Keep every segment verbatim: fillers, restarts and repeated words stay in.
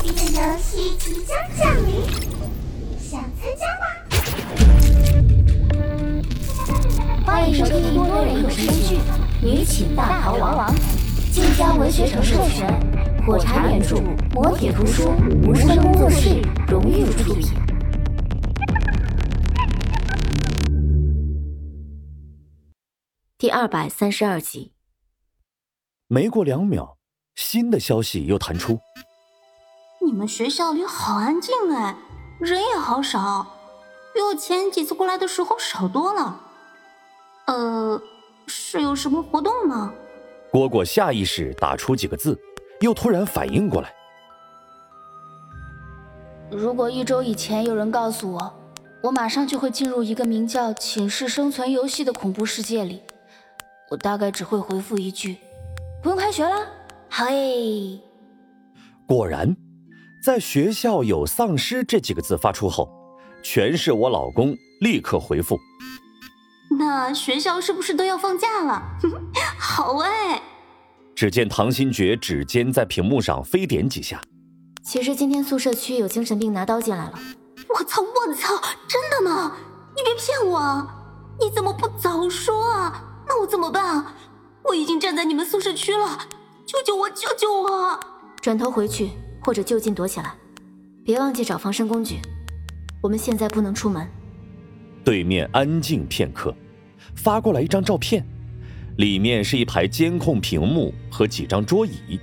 这个游戏即将降临，想参加吗？ 欢迎收听多人有声剧《女寝大逃亡》，晋江文学城授权，火柴原著，磨铁图书，无声工作室荣誉出品。第二百三十二集。 没过两秒，新的消息又弹出。 你们学校里好安静哎，人也好少，比我前几次过来的时候少多了。呃，是有什么活动吗？ 蝈蝈下意识打出几个字，又突然反应过来。 如果一周以前有人告诉我，我马上就会进入一个名叫寝室生存游戏的恐怖世界里，我大概只会回复一句：不用开学了，好诶。 果然，在学校有丧尸这几个字发出后，全是我老公立刻回复： 那学校是不是都要放假了？好哎。 只见唐新觉指尖在屏幕上飞点几下。 其实今天宿舍区有精神病拿刀进来了。 我操我操，真的吗？你别骗我啊！你怎么不早说啊？那我怎么办啊？我已经站在你们宿舍区了，救救我救救我！ 转头回去或者就近躲起来，别忘记找防身工具。我们现在不能出门。 对面安静片刻，发过来一张照片，里面是一排监控屏幕和几张桌椅。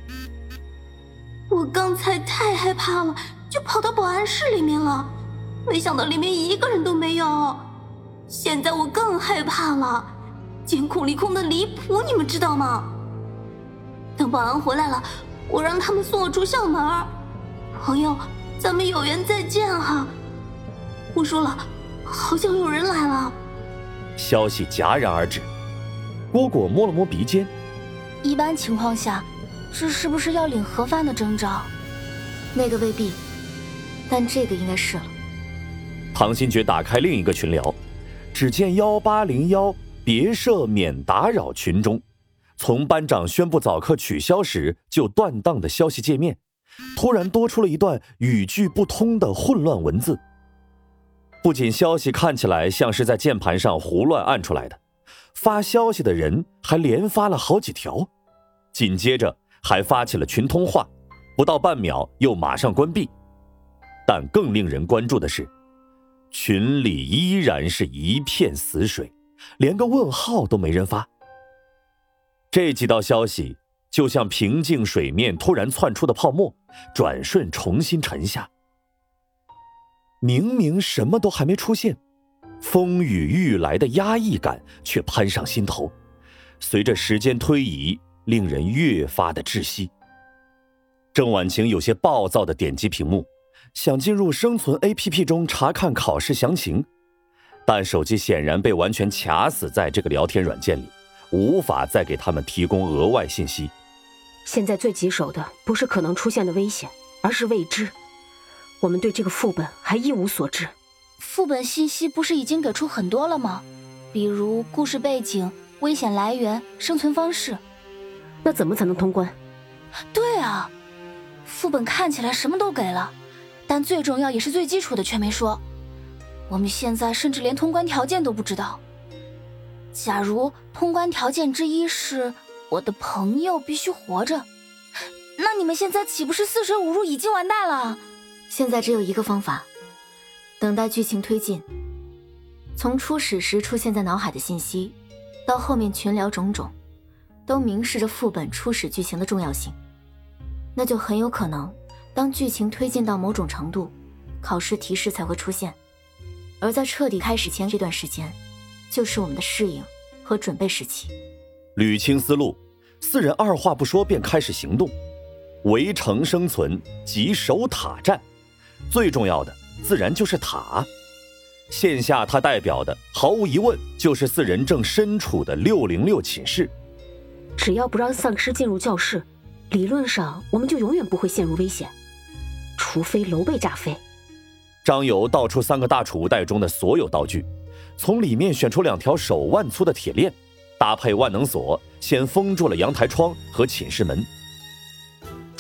我刚才太害怕了，就跑到保安室里面了，没想到里面一个人都没有。现在我更害怕了，监控里空的离谱，你们知道吗？等保安回来了，我让他们送我出校门。朋友，咱们有缘再见哈。我说了，好像有人来了。 消息戛然而止。蝈蝈摸了摸鼻尖， 一般情况下，这是不是要领盒饭的征兆？那个未必，但这个应该是了。 唐新觉打开另一个群聊，只见幺八零幺别设免打扰群中，从班长宣布早课取消时就断档的消息界面，突然多出了一段语句不通的混乱文字。不仅消息看起来像是在键盘上胡乱按出来的，发消息的人还连发了好几条，紧接着还发起了群通话，不到半秒又马上关闭。但更令人关注的是，群里依然是一片死水，连个问号都没人发。这几道消息就像平静水面突然窜出的泡沫，转瞬重新沉下。明明什么都还没出现，风雨欲来的压抑感却攀上心头，随着时间推移，令人越发的窒息。郑婉晴有些暴躁地点击屏幕，想进入生存 A P P 中查看考试详情，但手机显然被完全卡死在这个聊天软件里，无法再给他们提供额外信息。 现在最棘手的不是可能出现的危险，而是未知。我们对这个副本还一无所知。 副本信息不是已经给出很多了吗？比如故事背景、危险来源、生存方式。 那怎么才能通关？ 对啊，副本看起来什么都给了，但最重要也是最基础的却没说。我们现在甚至连通关条件都不知道。假如通关条件之一是我的朋友必须活着，那你们现在岂不是四舍五入已经完蛋了？现在只有一个方法，等待剧情推进，从初始时出现在脑海的信息，到后面群聊种种，都明示着副本初始剧情的重要性。那就很有可能，当剧情推进到某种程度，考试提示才会出现。而在彻底开始前这段时间，就是我们的适应和准备时期。 捋清思路，四人二话不说便开始行动。围城生存即守塔战，最重要的自然就是塔。线下它代表的毫无疑问就是四人正身处的六零六寝室。 只要不让丧尸进入教室，理论上我们就永远不会陷入危险，除非楼被炸飞。 张友倒出三个大储物袋中的所有道具，从里面选出两条手腕粗的铁链，搭配万能锁，先封住了阳台窗和寝室门。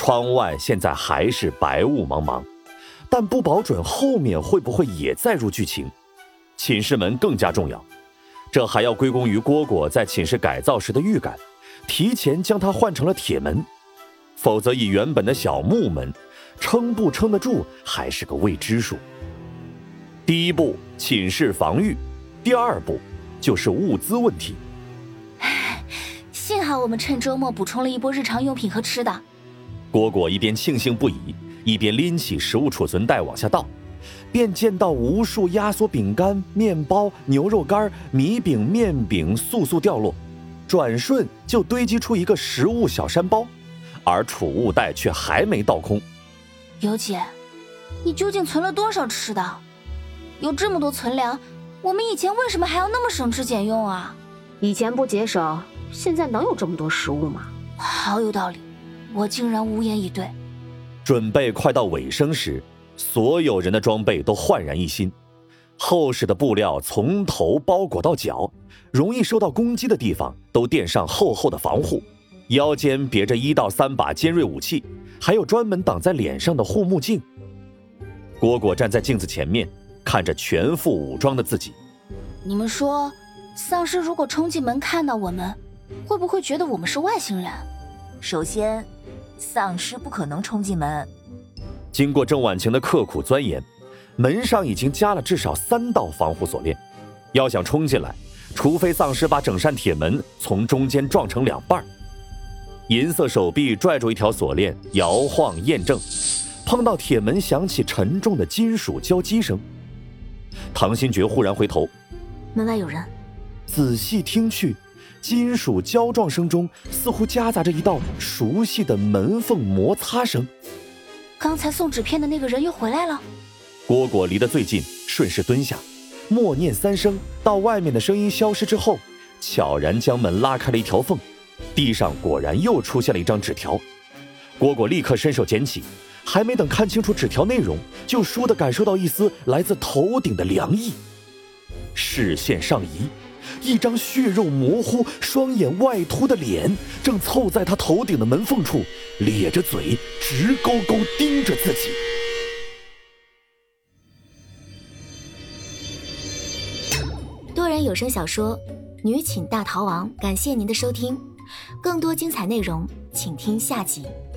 窗外现在还是白雾茫茫，但不保准后面会不会也载入剧情。寝室门更加重要，这还要归功于蝈蝈在寝室改造时的预感，提前将它换成了铁门，否则以原本的小木门，撑不撑得住还是个未知数。第一步，寝室防御；第二步就是物资问题。 幸好我们趁周末补充了一波日常用品和吃的。 蝈蝈一边庆幸不已，一边拎起食物储存袋往下倒，便见到无数压缩饼干、面包、牛肉干、米饼、面饼簌簌掉落，转瞬就堆积出一个食物小山包，而储物袋却还没倒空。 尤姐，你究竟存了多少吃的？有这么多存粮，我们以前为什么还要那么省吃俭用啊？ 以前不节省，现在能有这么多食物吗？ 好有道理，我竟然无言以对。 准备快到尾声时，所有人的装备都焕然一新，厚实的布料从头包裹到脚，容易受到攻击的地方都垫上厚厚的防护，腰间别着一到三把尖锐武器，还有专门挡在脸上的护目镜。蝈蝈站在镜子前面，看着全副武装的自己。 你们说，丧尸如果冲进门看到我们，会不会觉得我们是外星人？ 首先，丧尸不可能冲进门。 经过郑婉晴的刻苦钻研，门上已经加了至少三道防护锁链，要想冲进来，除非丧尸把整扇铁门从中间撞成两半。银色手臂拽住一条锁链，摇晃验证，碰到铁门响起沉重的金属交击声。唐新觉忽然回头， 门外有人。 仔细听去，金属交撞声中似乎夹杂着一道熟悉的门缝摩擦声。 刚才送纸片的那个人又回来了。 蝈蝈离得最近，顺势蹲下，默念三声，到外面的声音消失之后，悄然将门拉开了一条缝，地上果然又出现了一张纸条。蝈蝈立刻伸手捡起，还没等看清楚纸条内容，就倏地感受到一丝来自头顶的凉意。视线上移，一张血肉模糊、双眼外凸的脸正凑在他头顶的门缝处，咧着嘴，直勾勾盯着自己。 多人有声小说《女寝大逃亡》，感谢您的收听，更多精彩内容，请听下集。